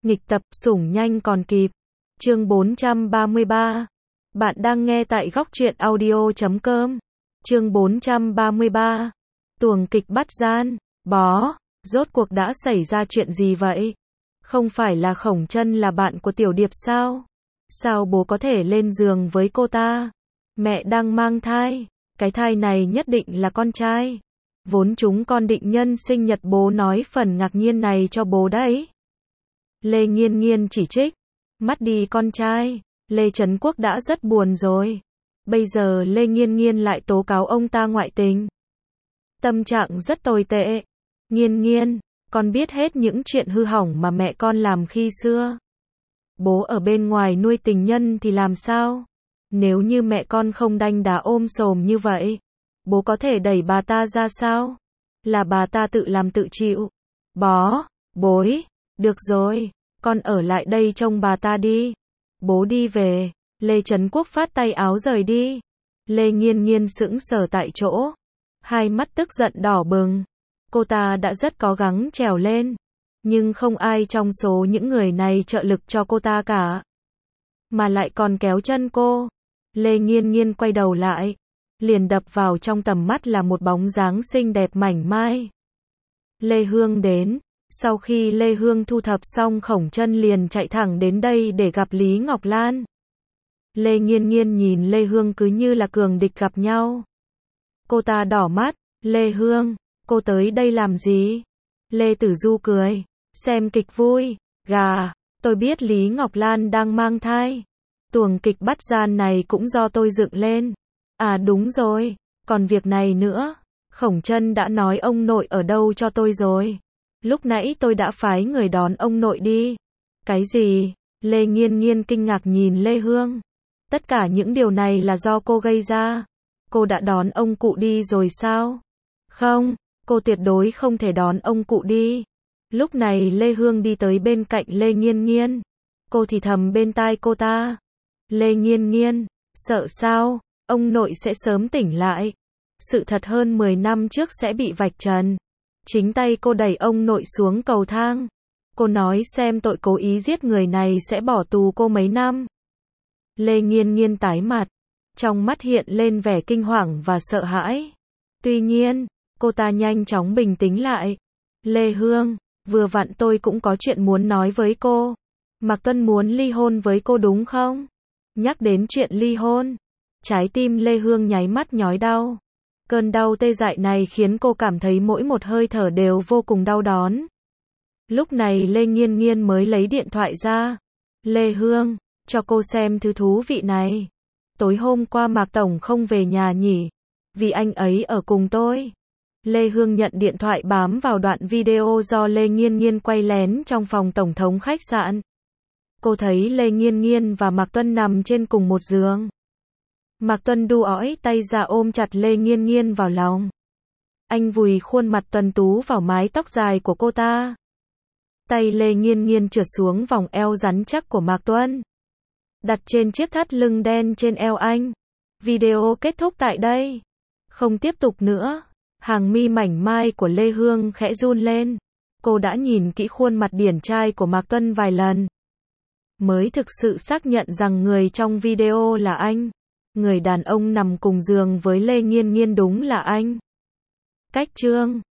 Nghịch tập, sủng nhanh còn kịp. Chương 433. Bạn đang nghe tại góc truyện audio.com. Chương 433. Tuồng kịch bắt gian. Bó, rốt cuộc đã xảy ra chuyện gì vậy? Không phải là Khổng Chân là bạn của Tiểu Điệp sao? Sao bố có thể lên giường với cô ta? Mẹ đang mang thai, cái thai này nhất định là con trai. Vốn chúng con định nhân sinh nhật bố nói phần ngạc nhiên này cho bố đấy. Lê Nghiên Nghiên chỉ trích, mất đi con trai, Lê Trấn Quốc đã rất buồn rồi. Bây giờ Lê Nghiên Nghiên lại tố cáo ông ta ngoại tình. Tâm trạng rất tồi tệ. Nghiên Nghiên, con biết hết những chuyện hư hỏng mà mẹ con làm khi xưa. Bố ở bên ngoài nuôi tình nhân thì làm sao? Nếu như mẹ con không đanh đá ôm xồm như vậy, bố có thể đẩy bà ta ra sao? Là bà ta tự làm tự chịu. Bó, bối, được rồi, con ở lại đây trông bà ta đi. Bố đi về. Lê Trấn Quốc phát tay áo rời đi. Lê Nghiên Nghiên sững sờ tại chỗ, hai mắt tức giận đỏ bừng. Cô ta đã rất cố gắng trèo lên, nhưng không ai trong số những người này trợ lực cho cô ta cả, mà lại còn kéo chân cô. Lê Nghiên Nghiên quay đầu lại, liền đập vào trong tầm mắt là một bóng dáng xinh đẹp mảnh mai. Lê Hương đến. Sau khi Lê Hương thu thập xong Khổng Chân liền chạy thẳng đến đây để gặp Lý Ngọc Lan. Lê Nghiên Nghiên nhìn Lê Hương cứ như là cường địch gặp nhau. Cô ta đỏ mắt. Lê Hương, cô tới đây làm gì? Lê Tử Du cười, xem kịch vui. Gà, tôi biết Lý Ngọc Lan đang mang thai. Tuồng kịch bắt gian này cũng do tôi dựng lên. À đúng rồi, còn việc này nữa. Khổng Chân đã nói ông nội ở đâu cho tôi rồi. Lúc nãy tôi đã phái người đón ông nội đi. Cái gì? Lê Nghiên Nghiên kinh ngạc nhìn Lê Hương. Tất cả những điều này là do cô gây ra. Cô đã đón ông cụ đi rồi sao? Không, cô tuyệt đối không thể đón ông cụ đi. Lúc này Lê Hương đi tới bên cạnh Lê Nghiên Nghiên. Cô thì thầm bên tai cô ta. Lê Nghiên Nghiên, sợ sao? Ông nội sẽ sớm tỉnh lại. Sự thật hơn 10 năm trước sẽ bị vạch trần. Chính tay cô đẩy ông nội xuống cầu thang. Cô nói xem tội cố ý giết người này sẽ bỏ tù cô mấy năm. Lê Nghiên Nghiên tái mặt, trong mắt hiện lên vẻ kinh hoàng và sợ hãi. Tuy nhiên, cô ta nhanh chóng bình tĩnh lại. Lê Hương, vừa vặn tôi cũng có chuyện muốn nói với cô. Mạc Tuân muốn ly hôn với cô đúng không? Nhắc đến chuyện ly hôn, trái tim Lê Hương nháy mắt nhói đau. Cơn đau tê dại này khiến cô cảm thấy mỗi một hơi thở đều vô cùng đau đớn. Lúc này Lê Nghiên Nghiên mới lấy điện thoại ra. Lê Hương, cho cô xem thứ thú vị này. Tối hôm qua Mạc Tổng không về nhà nhỉ? Vì anh ấy ở cùng tôi. Lê Hương nhận điện thoại bám vào đoạn video do Lê Nghiên Nghiên quay lén trong phòng tổng thống khách sạn. Cô thấy Lê Nghiên Nghiên và Mạc Tuân nằm trên cùng một giường. Mạc Tuân đu ói tay ra ôm chặt Lê Nghiên Nghiên vào lòng. Anh vùi khuôn mặt tuấn tú vào mái tóc dài của cô ta. Tay Lê Nghiên Nghiên trượt xuống vòng eo rắn chắc của Mạc Tuân, đặt trên chiếc thắt lưng đen trên eo anh. Video kết thúc tại đây. Không tiếp tục nữa. Hàng mi mảnh mai của Lê Hương khẽ run lên. Cô đã nhìn kỹ khuôn mặt điển trai của Mạc Tuân vài lần, mới thực sự xác nhận rằng người trong video là anh. Người đàn ông nằm cùng giường với Lê Nghiên Nghiên đúng là anh. Cách chương